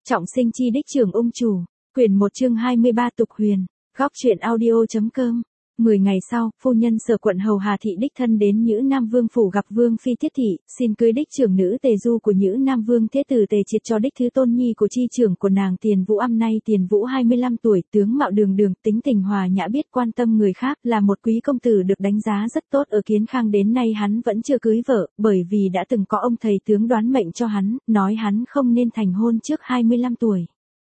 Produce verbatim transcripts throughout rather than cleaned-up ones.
Trọng sinh chi đích trưởng ung chủ, quyển một chương hai mươi ba tục huyền, góc truyện audio.com. Mười ngày sau, phu nhân Sở quận hầu Hà thị đích thân đến Nhữ Nam Vương phủ gặp Vương phi Thiết thị, xin cưới đích trưởng nữ Tề Du của Nhữ Nam Vương Thế tử Tề Triệt cho đích thứ tôn nhi của chi trưởng của nàng Tiền Vũ. Năm nay Tiền Vũ hai mươi lăm tuổi, tướng mạo đường đường, tính tình hòa nhã, biết quan tâm người khác, là một quý công tử được đánh giá rất tốt ở Kiến Khang. Đến nay hắn vẫn chưa cưới vợ, bởi vì đã từng có ông thầy tướng đoán mệnh cho hắn, nói hắn không nên thành hôn trước hai mươi lăm tuổi.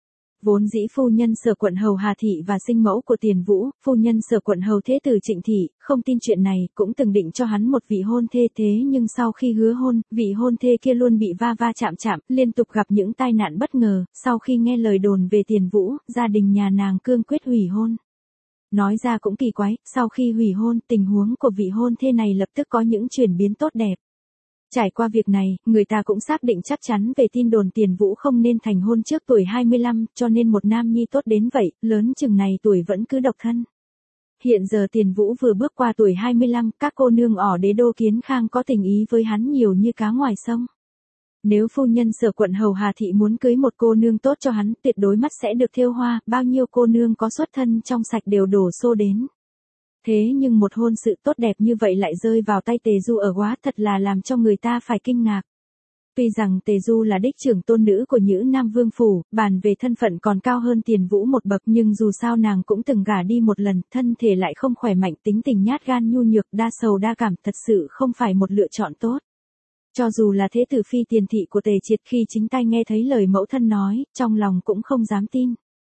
Vốn dĩ phu nhân Sở quận hầu Hà thị và sinh mẫu của Tiền Vũ, phu nhân Sở quận hầu Thế tử Trịnh thị, không tin chuyện này, cũng từng định cho hắn một vị hôn thê. Thế nhưng sau khi hứa hôn, vị hôn thê kia luôn bị va va chạm chạm, liên tục gặp những tai nạn bất ngờ. Sau khi nghe lời đồn về Tiền Vũ, gia đình nhà nàng cương quyết hủy hôn. Nói ra cũng kỳ quái, sau khi hủy hôn, tình huống của vị hôn thê này lập tức có những chuyển biến tốt đẹp. Trải qua việc này, người ta cũng xác định chắc chắn về tin đồn Tiền Vũ không nên thành hôn trước tuổi hai mươi lăm, cho nên một nam nhi tốt đến vậy, lớn chừng này tuổi vẫn cứ độc thân. Hiện giờ Tiền Vũ vừa bước qua tuổi hai mươi lăm, các cô nương ở đế đô Kiến Khang có tình ý với hắn nhiều như cá ngoài sông. Nếu phu nhân Sở quận hầu Hà thị muốn cưới một cô nương tốt cho hắn, tuyệt đối mắt sẽ được thêu hoa, bao nhiêu cô nương có xuất thân trong sạch đều đổ xô đến. Thế nhưng một hôn sự tốt đẹp như vậy lại rơi vào tay Tề Du ở Quá, thật là làm cho người ta phải kinh ngạc. Tuy rằng Tề Du là đích trưởng tôn nữ của Nhữ Nam Vương phủ, bàn về thân phận còn cao hơn Tiền Vũ một bậc, nhưng dù sao nàng cũng từng gả đi một lần, thân thể lại không khỏe mạnh, tính tình nhát gan nhu nhược, đa sầu đa cảm, thật sự không phải một lựa chọn tốt. Cho dù là thế tử phi Tiền thị của Tề Triệt, khi chính tay nghe thấy lời mẫu thân nói, trong lòng cũng không dám tin.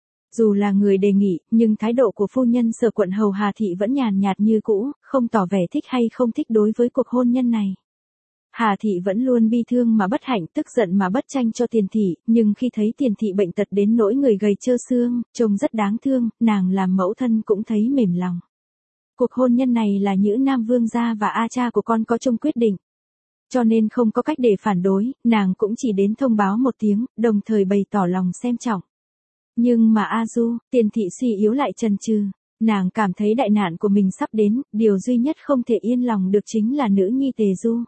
Dù là người đề nghị, nhưng thái độ của phu nhân Sở quận hầu Hà thị vẫn nhàn nhạt như cũ, không tỏ vẻ thích hay không thích đối với cuộc hôn nhân này. Hà thị vẫn luôn bi thương mà bất hạnh, tức giận mà bất tranh cho Tiền thị, nhưng khi thấy Tiền thị bệnh tật đến nỗi người gầy trơ xương, trông rất đáng thương, nàng làm mẫu thân cũng thấy mềm lòng. Cuộc hôn nhân này là Nhữ Nam Vương gia và A cha của con có chung quyết định. Cho nên không có cách để phản đối, nàng cũng chỉ đến thông báo một tiếng, đồng thời bày tỏ lòng xem trọng. Nhưng mà A Du, Tiền thị suy yếu lại chần chừ, nàng cảm thấy đại nạn của mình sắp đến, điều duy nhất không thể yên lòng được chính là nữ nhi Tề Du.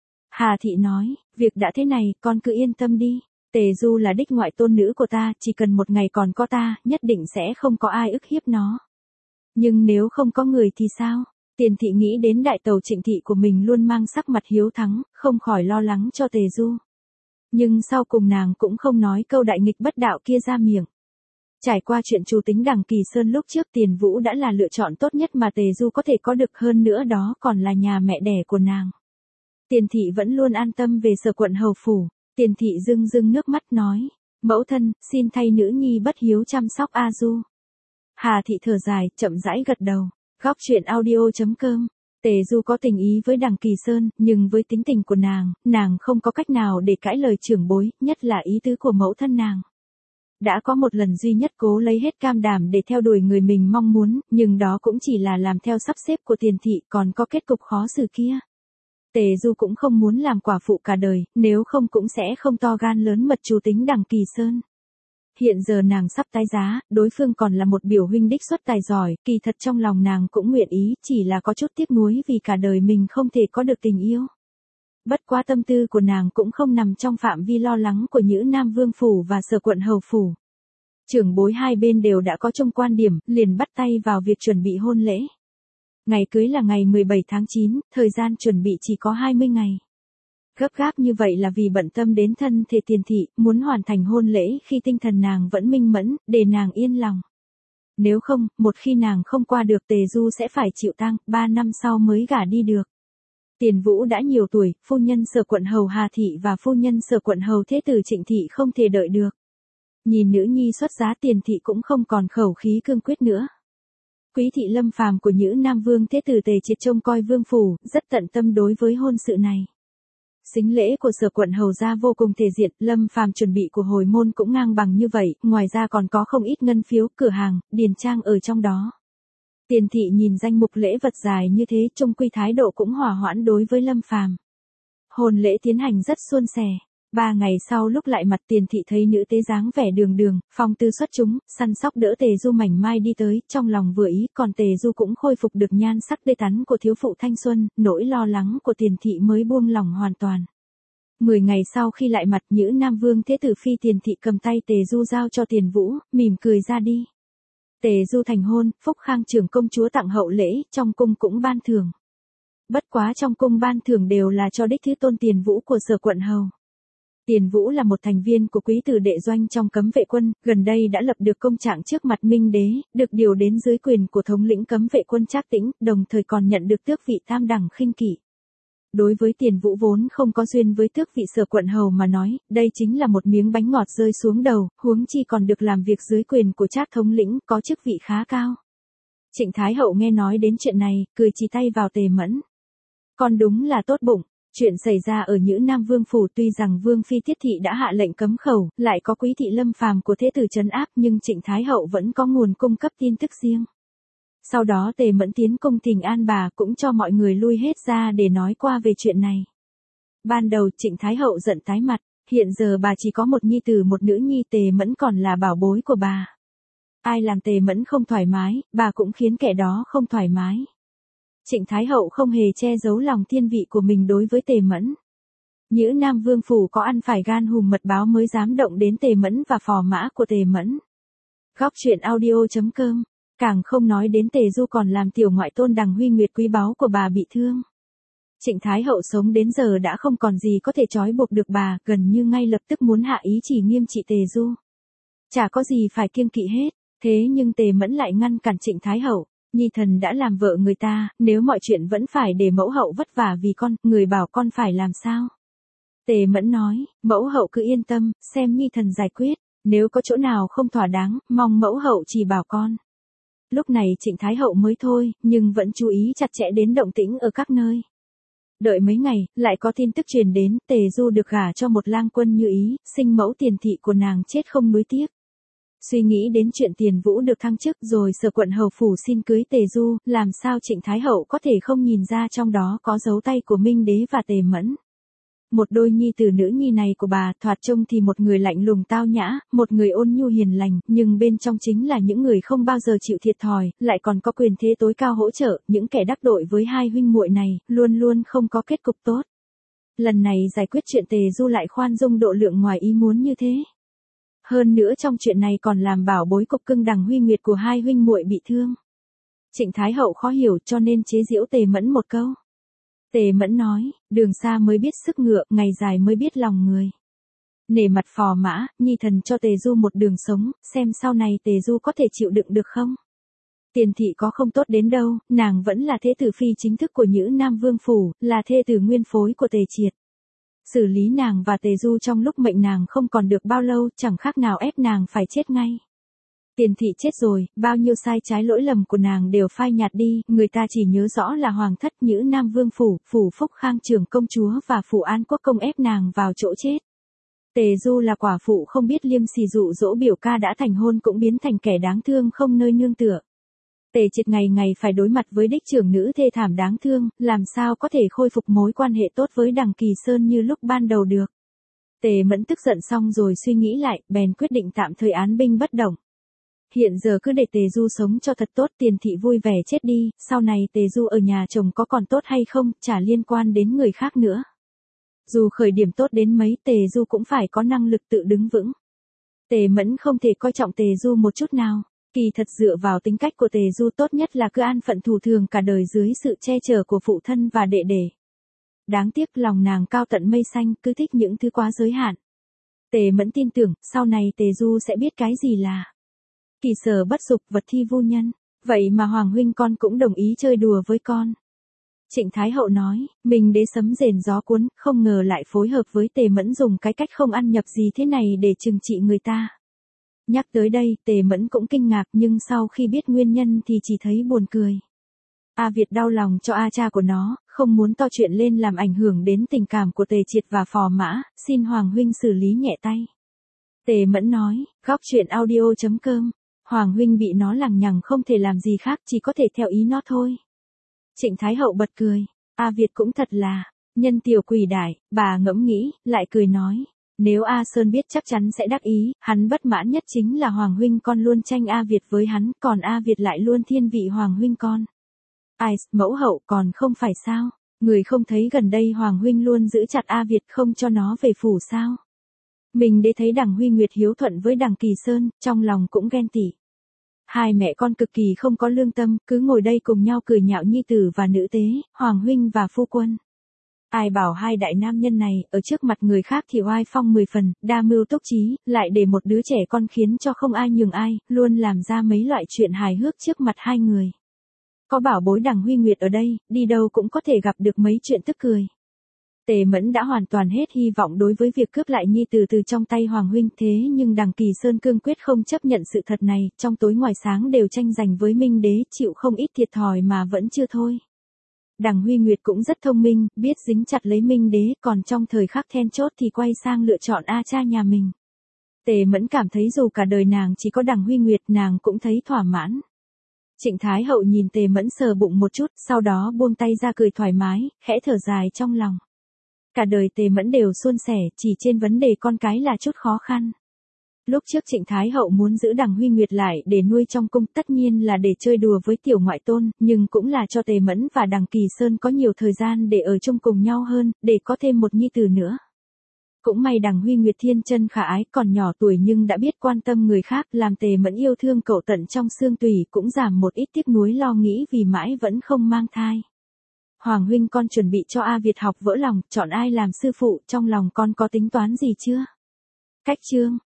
Hà thị nói, việc đã thế này, con cứ yên tâm đi, Tề Du là đích ngoại tôn nữ của ta, chỉ cần một ngày còn có ta, nhất định sẽ không có ai ức hiếp nó. Nhưng nếu không có người thì sao? Tiền thị nghĩ đến đại tàu Trịnh thị của mình luôn mang sắc mặt hiếu thắng, không khỏi lo lắng cho Tề Du. Nhưng sau cùng nàng cũng không nói câu đại nghịch bất đạo kia ra miệng. Trải qua chuyện chủ tính đằng Kỳ Sơn lúc trước, Tiền Vũ đã là lựa chọn tốt nhất mà Tề Du có thể có được, hơn nữa đó còn là nhà mẹ đẻ của nàng. Tiền thị vẫn luôn an tâm về Sở quận hầu phủ. Tiền thị rưng rưng nước mắt nói, mẫu thân, xin thay nữ nhi bất hiếu chăm sóc A Du. Hà thị thở dài, chậm rãi gật đầu. Góc truyện audio.com. Tề Du có tình ý với đằng Kỳ Sơn, nhưng với tính tình của nàng, nàng không có cách nào để cãi lời trưởng bối, nhất là ý tứ của mẫu thân nàng. Đã có một lần duy nhất cố lấy hết cam đảm để theo đuổi người mình mong muốn, nhưng đó cũng chỉ là làm theo sắp xếp của Tiền thị, còn có kết cục khó xử kia. Tề Du cũng không muốn làm quả phụ cả đời, nếu không cũng sẽ không to gan lớn mật trù tính đằng Kỳ Sơn. Hiện giờ nàng sắp tái giá, đối phương còn là một biểu huynh đích xuất tài giỏi, kỳ thật trong lòng nàng cũng nguyện ý, chỉ là có chút tiếc nuối vì cả đời mình không thể có được tình yêu. Bất quá tâm tư của nàng cũng không nằm trong phạm vi lo lắng của Nhữ Nam Vương phủ và Sở quận hầu phủ. Trưởng bối hai bên đều đã có chung quan điểm, liền bắt tay vào việc chuẩn bị hôn lễ. Ngày cưới là ngày mười bảy tháng chín, thời gian chuẩn bị chỉ có hai mươi ngày. Gấp gáp như vậy là vì bận tâm đến thân thể Tiền thị, muốn hoàn thành hôn lễ khi tinh thần nàng vẫn minh mẫn, để nàng yên lòng. Nếu không, một khi nàng không qua được Tề Du sẽ phải chịu tang, ba năm sau mới gả đi được. Tiền Vũ đã nhiều tuổi, phu nhân Sở quận hầu Hà thị và phu nhân Sở quận hầu Thế tử Trịnh thị không thể đợi được. Nhìn nữ nhi xuất giá, Tiền thị cũng không còn khẩu khí cương quyết nữa. Quý thị Lâm Phàm của Nhữ Nam Vương Thế tử Tề Triệt trông coi vương phủ, rất tận tâm đối với hôn sự này. Sính lễ của Sở quận hầu gia vô cùng thể diện, Lâm Phàm chuẩn bị của hồi môn cũng ngang bằng như vậy, ngoài ra còn có không ít ngân phiếu, cửa hàng, điền trang ở trong đó. Tiền thị nhìn danh mục lễ vật dài như thế, chung quy thái độ cũng hòa hoãn đối với Lâm Phàm. Hôn lễ tiến hành rất suôn sẻ. Ba ngày sau lúc lại mặt, Tiền thị thấy nữ tế dáng vẻ đường đường, phong tư xuất chúng, săn sóc đỡ Tề Du mảnh mai đi tới, trong lòng vừa ý, còn Tề Du cũng khôi phục được nhan sắc tươi tắn của thiếu phụ thanh xuân, nỗi lo lắng của Tiền thị mới buông lỏng hoàn toàn. Mười ngày sau khi lại mặt, Nhữ Nam Vương Thế tử phi Tiền Thị cầm tay Tề Du giao cho Tiền Vũ, mỉm cười ra đi. Tề Du thành hôn, Phúc Khang trưởng công chúa tặng hậu lễ, trong cung cũng ban thưởng. Bất quá trong cung ban thưởng đều là cho đích thứ tôn Tiền Vũ của Sở quận hầu. Tiền Vũ là một thành viên của quý tử đệ doanh trong cấm vệ quân, gần đây đã lập được công trạng trước mặt Minh đế, được điều đến dưới quyền của thống lĩnh cấm vệ quân Trác Tĩnh, đồng thời còn nhận được tước vị tam đẳng khinh kỷ. Đối với Tiền Vũ vốn không có duyên với tước vị Sở quận hầu mà nói, đây chính là một miếng bánh ngọt rơi xuống đầu, huống chi còn được làm việc dưới quyền của Trác thống lĩnh, có chức vị khá cao. Trịnh Thái hậu nghe nói đến chuyện này, cười chỉ tay vào Tề Mẫn. Con đúng là tốt bụng. Chuyện xảy ra ở Nhữ Nam Vương phủ, tuy rằng Vương phi Tiết Thị đã hạ lệnh cấm khẩu, lại có Quý thị Lâm Phàm của thế tử trấn áp, nhưng Trịnh Thái hậu vẫn có nguồn cung cấp tin tức riêng. Sau đó Tề Mẫn tiến cung thỉnh an bà, cũng cho mọi người lui hết ra để nói qua về chuyện này. Ban đầu Trịnh Thái hậu giận tái mặt, hiện giờ bà chỉ có một nhi tử một nữ nhi, Tề Mẫn còn là bảo bối của bà. Ai làm Tề Mẫn không thoải mái, bà cũng khiến kẻ đó không thoải mái. Trịnh Thái hậu không hề che giấu lòng thiên vị của mình đối với Tề Mẫn. Nhữ Nam Vương phủ có ăn phải gan hùm mật báo mới dám động đến Tề Mẫn và phò mã của Tề Mẫn. Góc truyện audio chấm com, càng không nói đến Tề Du còn làm tiểu ngoại tôn Đằng Huy Nguyệt quý báu của bà bị thương. Trịnh Thái hậu sống đến giờ đã không còn gì có thể trói buộc được bà, gần như ngay lập tức muốn hạ ý chỉ nghiêm trị Tề Du. Chả có gì phải kiêng kỵ hết, thế nhưng Tề Mẫn lại ngăn cản Trịnh Thái hậu. Nhi thần đã làm vợ người ta, nếu mọi chuyện vẫn phải để mẫu hậu vất vả vì con, người bảo con phải làm sao? Tề Mẫn nói, mẫu hậu cứ yên tâm, xem Nhi thần giải quyết, nếu có chỗ nào không thỏa đáng, mong mẫu hậu chỉ bảo con. Lúc này Trịnh Thái hậu mới thôi, nhưng vẫn chú ý chặt chẽ đến động tĩnh ở các nơi. Đợi mấy ngày, lại có tin tức truyền đến, Tề Du được gả cho một lang quân như ý, sinh mẫu Tiền Thị của nàng chết không nuối tiếc. Suy nghĩ đến chuyện Tiền Vũ được thăng chức rồi Sở quận hầu phủ xin cưới Tề Du, làm sao Trịnh Thái hậu có thể không nhìn ra trong đó có dấu tay của Minh đế và Tề Mẫn. Một đôi nhi tử nữ nhi này của bà, thoạt trông thì một người lạnh lùng tao nhã, một người ôn nhu hiền lành, nhưng bên trong chính là những người không bao giờ chịu thiệt thòi, lại còn có quyền thế tối cao hỗ trợ, những kẻ đắc tội với hai huynh muội này, luôn luôn không có kết cục tốt. Lần này giải quyết chuyện Tề Du lại khoan dung độ lượng ngoài ý muốn như thế. Hơn nữa trong chuyện này còn làm bảo bối cục cưng Đằng Huy Nguyệt của hai huynh muội bị thương. Trịnh Thái hậu khó hiểu cho nên chế giễu Tề Mẫn một câu. Tề Mẫn nói, đường xa mới biết sức ngựa, ngày dài mới biết lòng người. Nể mặt phò mã, Nhi thần cho Tề Du một đường sống, xem sau này Tề Du có thể chịu đựng được không? Tiền Thị có không tốt đến đâu, nàng vẫn là thế tử phi chính thức của Nhữ Nam Vương phủ, là thê tử nguyên phối của Tề Triệt. Xử lý nàng và Tề Du trong lúc mệnh nàng không còn được bao lâu, chẳng khác nào ép nàng phải chết ngay. Tiền Thị chết rồi, bao nhiêu sai trái lỗi lầm của nàng đều phai nhạt đi, người ta chỉ nhớ rõ là hoàng thất Nhữ Nam Vương phủ, phủ Phúc Khang trưởng công chúa và phủ An Quốc công ép nàng vào chỗ chết. Tề Du là quả phụ không biết liêm sỉ, dụ dỗ biểu ca đã thành hôn cũng biến thành kẻ đáng thương không nơi nương tựa. Tề Triệt ngày ngày phải đối mặt với đích trưởng nữ thê thảm đáng thương, làm sao có thể khôi phục mối quan hệ tốt với Đằng Kỳ Sơn như lúc ban đầu được. Tề Mẫn tức giận xong rồi suy nghĩ lại, bèn quyết định tạm thời án binh bất động. Hiện giờ cứ để Tề Du sống cho thật tốt, Tiền Thị vui vẻ chết đi, sau này Tề Du ở nhà chồng có còn tốt hay không, chả liên quan đến người khác nữa. Dù khởi điểm tốt đến mấy, Tề Du cũng phải có năng lực tự đứng vững. Tề Mẫn không thể coi trọng Tề Du một chút nào. Kỳ thật dựa vào tính cách của Tề Du tốt nhất là cứ an phận thủ thường cả đời dưới sự che chở của phụ thân và đệ đệ. Đáng tiếc lòng nàng cao tận mây xanh, cứ thích những thứ quá giới hạn. Tề Mẫn tin tưởng, sau này Tề Du sẽ biết cái gì là kỳ sở bất dục, vật thi vô nhân. Vậy mà Hoàng huynh con cũng đồng ý chơi đùa với con. Trịnh Thái hậu nói, mình đế sấm rền gió cuốn, không ngờ lại phối hợp với Tề Mẫn dùng cái cách không ăn nhập gì thế này để trừng trị người ta. Nhắc tới đây, Tề Mẫn cũng kinh ngạc, nhưng sau khi biết nguyên nhân thì chỉ thấy buồn cười. A Việt đau lòng cho A cha của nó, không muốn to chuyện lên làm ảnh hưởng đến tình cảm của Tề Triệt và phò mã, xin Hoàng huynh xử lý nhẹ tay. Tề Mẫn nói, góc truyện audio chấm com, Hoàng huynh bị nó lằng nhằng không thể làm gì khác, chỉ có thể theo ý nó thôi. Trịnh Thái hậu bật cười, A Việt cũng thật là nhân tiểu quỷ đại, bà ngẫm nghĩ, lại cười nói. Nếu A Sơn biết chắc chắn sẽ đắc ý, hắn bất mãn nhất chính là Hoàng huynh con luôn tranh A Việt với hắn, còn A Việt lại luôn thiên vị Hoàng huynh con. Ai, mẫu hậu còn không phải sao? Người không thấy gần đây Hoàng huynh luôn giữ chặt A Việt không cho nó về phủ sao? Mình để thấy Đằng Huy Nguyệt hiếu thuận với Đằng Kỳ Sơn, trong lòng cũng ghen tị. Hai mẹ con cực kỳ không có lương tâm, cứ ngồi đây cùng nhau cười nhạo nhi tử và nữ tế, Hoàng huynh và phu quân. Ai bảo hai đại nam nhân này, ở trước mặt người khác thì oai phong mười phần, đa mưu túc trí, lại để một đứa trẻ con khiến cho không ai nhường ai, luôn làm ra mấy loại chuyện hài hước trước mặt hai người. Có bảo bối Đằng Huy Nguyệt ở đây, đi đâu cũng có thể gặp được mấy chuyện tức cười. Tề Mẫn đã hoàn toàn hết hy vọng đối với việc cướp lại nhi tử từ trong tay Hoàng huynh, thế nhưng Đằng Kỳ Sơn cương quyết không chấp nhận sự thật này, trong tối ngoài sáng đều tranh giành với Minh Đế, chịu không ít thiệt thòi mà vẫn chưa thôi. Đằng Huy Nguyệt cũng rất thông minh, biết dính chặt lấy Minh Đế, còn trong thời khắc then chốt thì quay sang lựa chọn A cha nhà mình. Tề Mẫn cảm thấy dù cả đời nàng chỉ có Đằng Huy Nguyệt, nàng cũng thấy thỏa mãn. Trịnh Thái Hậu nhìn Tề Mẫn sờ bụng một chút, sau đó buông tay ra cười thoải mái, khẽ thở dài trong lòng. Cả đời Tề Mẫn đều suôn sẻ, chỉ trên vấn đề con cái là chút khó khăn. Lúc trước Trịnh Thái Hậu muốn giữ Đằng Huy Nguyệt lại để nuôi trong cung, tất nhiên là để chơi đùa với tiểu ngoại tôn, nhưng cũng là cho Tề Mẫn và Đằng Kỳ Sơn có nhiều thời gian để ở chung cùng nhau hơn, để có thêm một nhi tử nữa. Cũng may Đằng Huy Nguyệt thiên chân khả ái, còn nhỏ tuổi nhưng đã biết quan tâm người khác, làm Tề Mẫn yêu thương cậu tận trong xương tủy, cũng giảm một ít tiếc nuối lo nghĩ vì mãi vẫn không mang thai. Hoàng huynh, con chuẩn bị cho A Việt học vỡ lòng, chọn ai làm sư phụ, trong lòng con có tính toán gì chưa? Cách chương